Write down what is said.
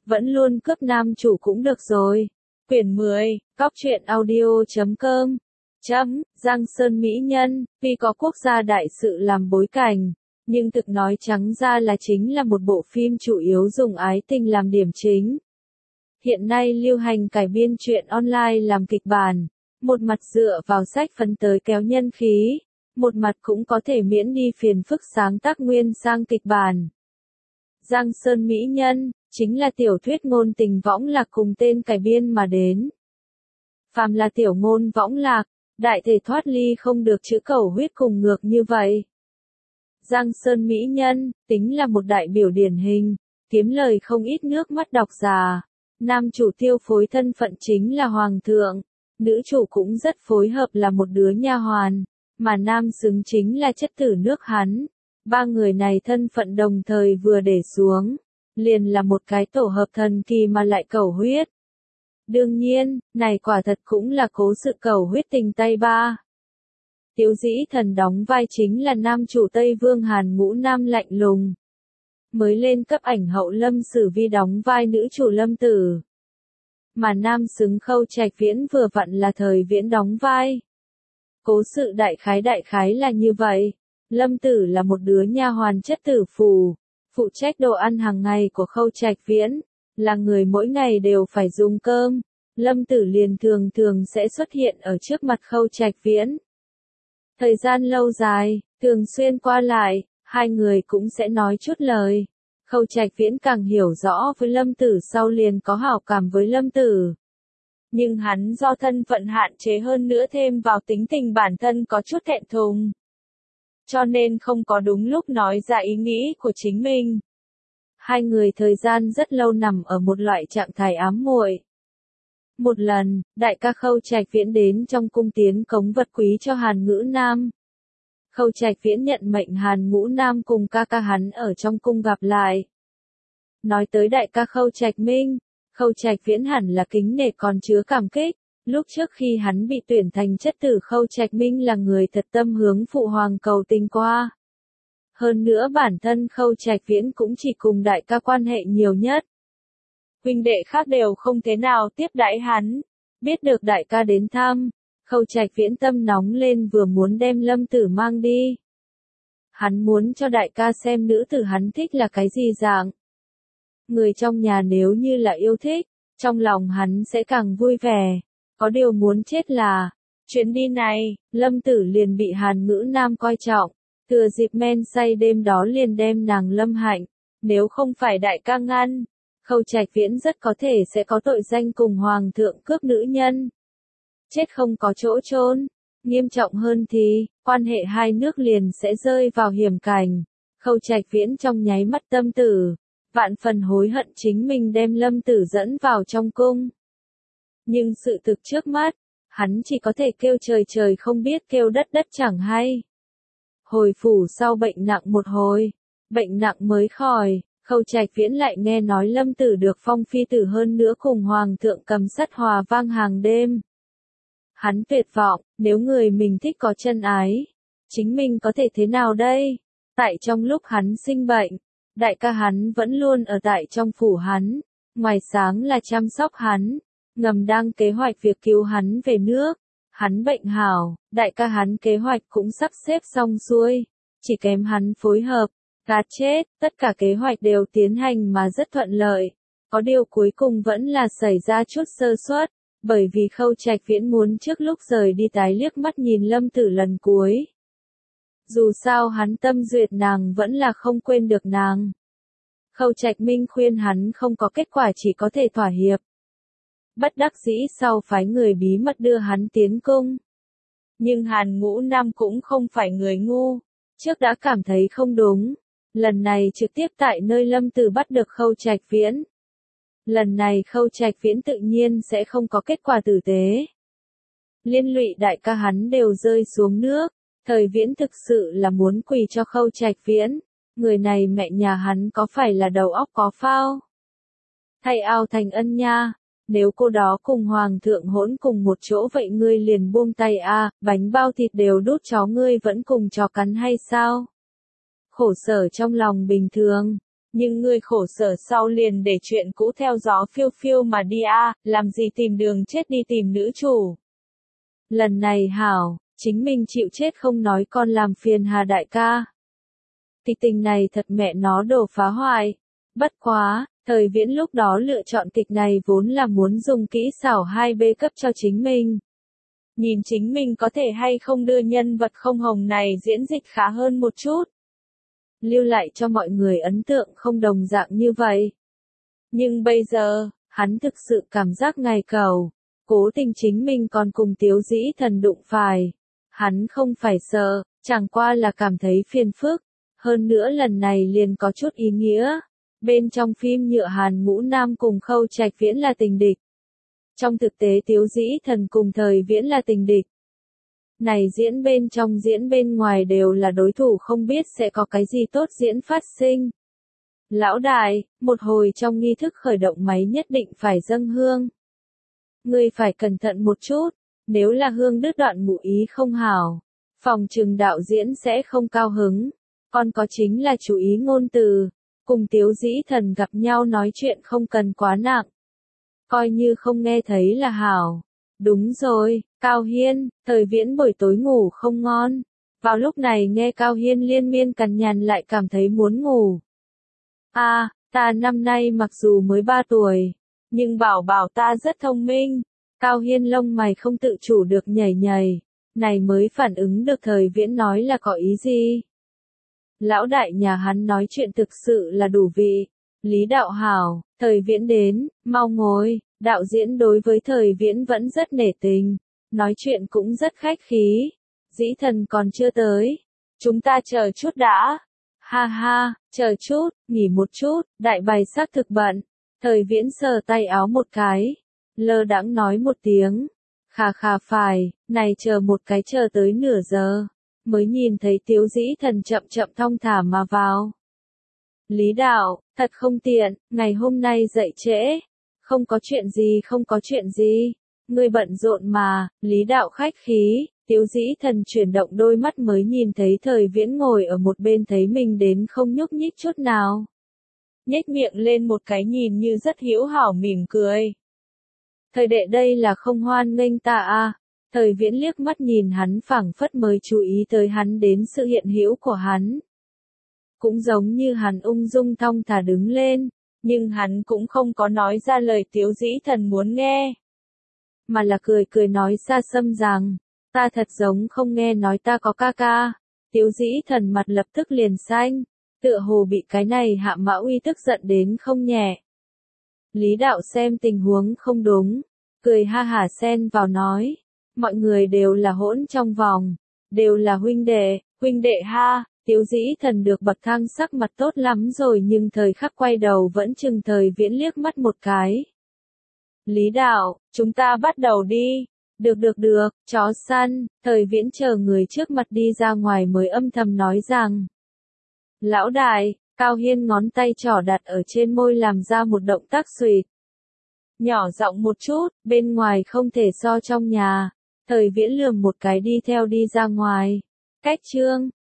vẫn luôn cướp nam chủ cũng được rồi. Quyển 10, cóc truyện audio.com. Giang Sơn Mỹ Nhân, tuy có quốc gia đại sự làm bối cảnh, nhưng thực nói trắng ra là chính là một bộ phim chủ yếu dùng ái tình làm điểm chính. Hiện nay lưu hành cải biên truyện online làm kịch bản, một mặt dựa vào sách phấn tới kéo nhân khí, một mặt cũng có thể miễn đi phiền phức sáng tác nguyên sang kịch bản. Giang Sơn Mỹ Nhân, chính là tiểu thuyết ngôn tình võng lạc cùng tên cải biên mà đến. Phàm là tiểu ngôn võng lạc, đại thể thoát ly không được chữ cầu huyết cùng ngược như vậy. Giang Sơn Mỹ Nhân, tính là một đại biểu điển hình, kiếm lời không ít nước mắt độc giả. Nam chủ tiêu phối thân phận chính là Hoàng thượng, nữ chủ cũng rất phối hợp là một đứa nha hoàn, mà nam xứng chính là chất tử nước hắn. Ba người này thân phận đồng thời vừa để xuống, liền là một cái tổ hợp thần kỳ mà lại cầu huyết. Đương nhiên, này quả thật cũng là cố sự cầu huyết tình Tây Ba. Tiếu Dĩ Thần đóng vai chính là nam chủ Tây Vương Hàn Ngũ Nam lạnh lùng. Mới lên cấp ảnh hậu Lâm Sử Vi đóng vai nữ chủ Lâm Tử. Mà nam xứng Khâu Trạch Viễn vừa vặn là Thời Viễn đóng vai. Cố sự đại khái là như vậy. Lâm Tử là một đứa nha hoàn chất tử phù, phụ trách đồ ăn hàng ngày của Khâu Trạch Viễn, là người mỗi ngày đều phải dùng cơm. Lâm Tử liền thường sẽ xuất hiện ở trước mặt Khâu Trạch Viễn. Thời gian lâu dài, thường xuyên qua lại, hai người cũng sẽ nói chút lời. Khâu Trạch Viễn càng hiểu rõ với Lâm Tử sau liền có hảo cảm với Lâm Tử. Nhưng hắn do thân phận hạn chế hơn nữa thêm vào tính tình bản thân có chút thẹn thùng, cho nên không có đúng lúc nói ra ý nghĩ của chính mình. Hai người thời gian rất lâu nằm ở một loại trạng thái ám muội. Một lần, đại ca Khâu Trạch Viễn đến trong cung tiến cống vật quý cho Hàn Ngữ Nam. Khâu Trạch Viễn nhận mệnh Hàn Ngũ Nam cùng ca ca hắn ở trong cung gặp lại. Nói tới đại ca Khâu Trạch Minh, Khâu Trạch Viễn hẳn là kính nể còn chứa cảm kích. Lúc trước khi hắn bị tuyển thành chất tử Khâu Trạch Minh là người thật tâm hướng phụ hoàng cầu tình qua. Hơn nữa bản thân Khâu Trạch Viễn cũng chỉ cùng đại ca quan hệ nhiều nhất. Huynh đệ khác đều không thế nào tiếp đãi hắn. Biết được đại ca đến thăm, Khâu Trạch Viễn tâm nóng lên vừa muốn đem Lâm Tử mang đi. Hắn muốn cho đại ca xem nữ tử hắn thích là cái gì dạng. Người trong nhà nếu như là yêu thích, trong lòng hắn sẽ càng vui vẻ. Có điều muốn chết là, chuyến đi này, Lâm Tử liền bị Hàn Ngữ Nam coi trọng, thừa dịp men say đêm đó liền đem nàng Lâm Hạnh, nếu không phải đại ca ngăn, Khâu Trạch Viễn rất có thể sẽ có tội danh cùng Hoàng thượng cướp nữ nhân. Chết không có chỗ chôn, nghiêm trọng hơn thì, quan hệ hai nước liền sẽ rơi vào hiểm cảnh. Khâu Trạch Viễn trong nháy mắt tâm tử, vạn phần hối hận chính mình đem Lâm Tử dẫn vào trong cung. Nhưng sự thực trước mắt, hắn chỉ có thể kêu trời không biết kêu đất chẳng hay. Hồi phủ sau bệnh nặng một hồi, bệnh nặng mới khỏi, Khâu Trạch Viễn lại nghe nói Lâm Tử được phong phi tử hơn nữa cùng Hoàng thượng cầm sắt hòa vang hàng đêm. Hắn tuyệt vọng, nếu người mình thích có chân ái, chính mình có thể thế nào đây? Tại trong lúc hắn sinh bệnh, đại ca hắn vẫn luôn ở tại trong phủ hắn, ngoài sáng là chăm sóc hắn, ngầm đang kế hoạch việc cứu hắn về nước. Hắn bệnh hảo, đại ca hắn kế hoạch cũng sắp xếp xong xuôi, chỉ kém hắn phối hợp, gạt chết, tất cả kế hoạch đều tiến hành mà rất thuận lợi. Có điều cuối cùng vẫn là xảy ra chút sơ suất, bởi vì Khâu Trạch Viễn muốn trước lúc rời đi tái liếc mắt nhìn Lâm Tử lần cuối. Dù sao hắn tâm duyệt nàng vẫn là không quên được nàng. Khâu Trạch Minh khuyên hắn không có kết quả chỉ có thể thỏa hiệp. Bất đắc dĩ sau phái người bí mật đưa hắn tiến cung. Nhưng Hàn Ngũ Nam cũng không phải người ngu, trước đã cảm thấy không đúng, lần này trực tiếp tại nơi Lâm Tử bắt được Khâu Trạch Viễn. Lần này Khâu Trạch Viễn tự nhiên sẽ không có kết quả tử tế. Liên lụy đại ca hắn đều rơi xuống nước, Thời Viễn thực sự là muốn quỳ cho Khâu Trạch Viễn, người này mẹ nhà hắn có phải là đầu óc có phao? Thay ao thành ân nha. Nếu cô đó cùng Hoàng thượng hỗn cùng một chỗ vậy ngươi liền buông tay a, bánh bao thịt đều đút chó ngươi vẫn cùng chó cắn hay sao? Khổ sở trong lòng bình thường, Nhưng ngươi khổ sở sau liền để chuyện cũ theo gió phiêu phiêu mà đi làm gì tìm đường chết đi tìm nữ chủ. Lần này hảo, chính mình chịu chết không nói con làm phiền Hà đại ca. Kịch tình này thật mẹ nó đồ phá hoại. Bất quá, Thời Viễn lúc đó lựa chọn kịch này vốn là muốn dùng kỹ xảo 2B cấp cho chính mình. Nhìn chính mình có thể hay không đưa nhân vật không hồng này diễn dịch khá hơn một chút. Lưu lại cho mọi người ấn tượng không đồng dạng như vậy. Nhưng bây giờ, hắn thực sự cảm giác ngài cầu, cố tình chính mình còn cùng Tiếu Dĩ Thần đụng phải. Hắn không phải sợ, chẳng qua là cảm thấy phiền phức. Hơn nữa lần này liền có chút ý nghĩa. Bên trong phim Nhựa Hàn Ngũ Nam cùng Khâu Trạch Viễn là tình địch. Trong thực tế Tiếu Dĩ Thần cùng Thời Viễn là tình địch. Này diễn bên trong diễn bên ngoài đều là đối thủ, không biết sẽ có cái gì tốt diễn phát sinh. Lão đại, một hồi trong nghi thức khởi động máy nhất định phải dâng hương. Ngươi phải cẩn thận một chút, nếu là hương đứt đoạn ngụ ý không hảo, phòng trừng đạo diễn sẽ không cao hứng. Còn có chính là chú ý ngôn từ, cùng Tiếu Dĩ Thần gặp nhau nói chuyện không cần quá nặng. Coi như không nghe thấy là hảo. Đúng rồi, Cao Hiên, Thời Viễn buổi tối ngủ không ngon. Vào lúc này nghe Cao Hiên liên miên cằn nhằn lại cảm thấy muốn ngủ. Ta năm nay mặc dù mới 3 tuổi, nhưng bảo bảo ta rất thông minh. Cao Hiên lông mày không tự chủ được nhảy nhảy. Này mới phản ứng được Thời Viễn nói là có ý gì. Lão đại nhà hắn nói chuyện thực sự là đủ vị. Lý đạo hảo, Thời Viễn đến, mau ngồi. Đạo diễn đối với Thời Viễn vẫn rất nể tình, nói chuyện cũng rất khách khí. Dĩ Thần còn chưa tới, chúng ta chờ chút đã. Ha ha, chờ chút, nghỉ một chút, đại bày xác thực bận. Thời Viễn sờ tay áo một cái, lơ đãng nói một tiếng. Khà phải, này chờ một cái chờ tới nửa giờ, mới nhìn thấy Tiếu Dĩ Thần chậm chậm thong thả mà vào. Lý đạo, thật không tiện, ngày hôm nay dậy trễ. Không có chuyện gì, ngươi bận rộn mà. Lý đạo khách khí. Tiếu Dĩ Thần chuyển động đôi mắt mới nhìn thấy Thời Viễn ngồi ở một bên, thấy mình đến không nhúc nhích chút nào. Nhếch miệng lên một cái nhìn như rất hữu hảo mỉm cười. Thời đệ đây là không hoan nghênh ta Thời Viễn liếc mắt nhìn hắn phảng phất mới chú ý tới hắn đến sự hiện hữu của hắn. Cũng giống như hắn ung dung thong thả đứng lên. Nhưng hắn cũng không có nói ra lời Tiếu Dĩ Thần muốn nghe. Mà là cười nói xa xăm rằng, ta thật giống không nghe nói ta có ca ca. Tiếu Dĩ Thần mặt lập tức liền xanh, tựa hồ bị cái này Hạ Mã Uy tức giận đến không nhẹ. Lý đạo xem tình huống không đúng, cười ha hả xen vào nói, mọi người đều là hỗn trong vòng, đều là huynh đệ ha. Tiếu Dĩ Thần được bậc thang sắc mặt tốt lắm rồi, nhưng thời khắc quay đầu vẫn chừng Thời Viễn liếc mắt một cái. Lý đạo, chúng ta bắt đầu đi. Được, chó săn. Thời Viễn chờ người trước mặt đi ra ngoài mới âm thầm nói rằng. Lão đại, Cao Hiên ngón tay trỏ đặt ở trên môi làm ra một động tác xuỵt. Nhỏ giọng một chút, bên ngoài không thể so trong nhà. Thời Viễn lườm một cái đi theo đi ra ngoài. Cách chương